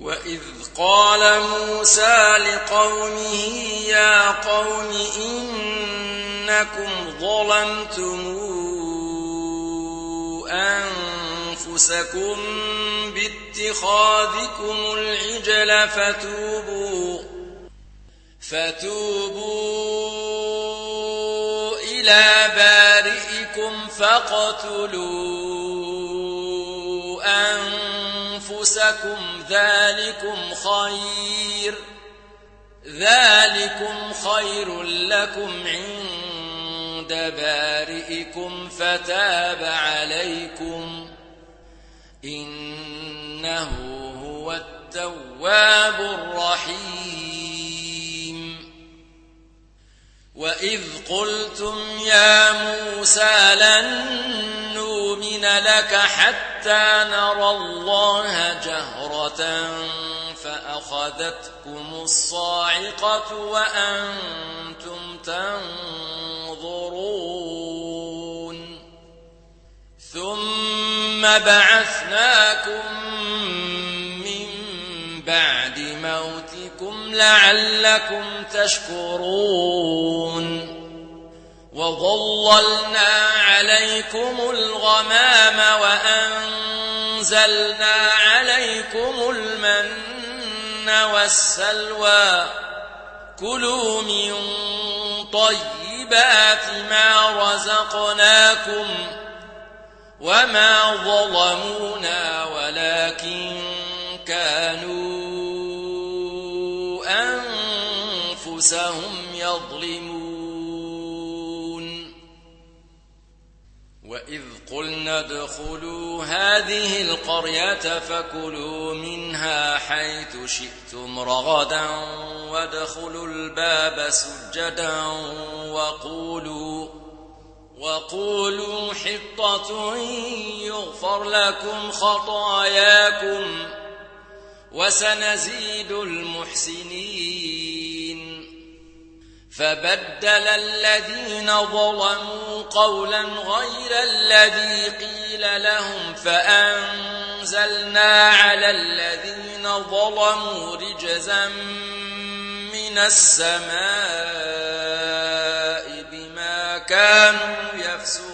وإذ قال موسى لقومه يا قوم إنكم ظلمتم أنفسكم باتخاذكم العجل فتوبوا إلى بارئكم فاقتلوا أنفسكم ذلكم خير لكم عند بارئكم فتاب عليكم إنه هو التواب الرحيم. وإذ قلتم يا موسى لن نؤمن لك حتى نرى الله جهرة فأخذتكم الصاعقة وأنتم تنظرون ثم بعثناكم من بعد موتكم لعلكم تشكرون وظللنا عليكم الغمام وأنزلنا عليكم المن والسلوى كلوا من طيبات ما رزقناكم وما ظلمونا ولكن كانوا أنفسهم يظلمون. وإذ قلنا ادخلوا هذه القرية فكلوا منها حيث شئتم رغدا وادخلوا الباب سجدا وقولوا حطة يغفر لكم خطاياكم وسنزيد المحسنين. فبدل الذين ظلموا قولا غير الذي قيل لهم فأنزلنا على الذين ظلموا رجزا من السماء بما كانوا يفسقون.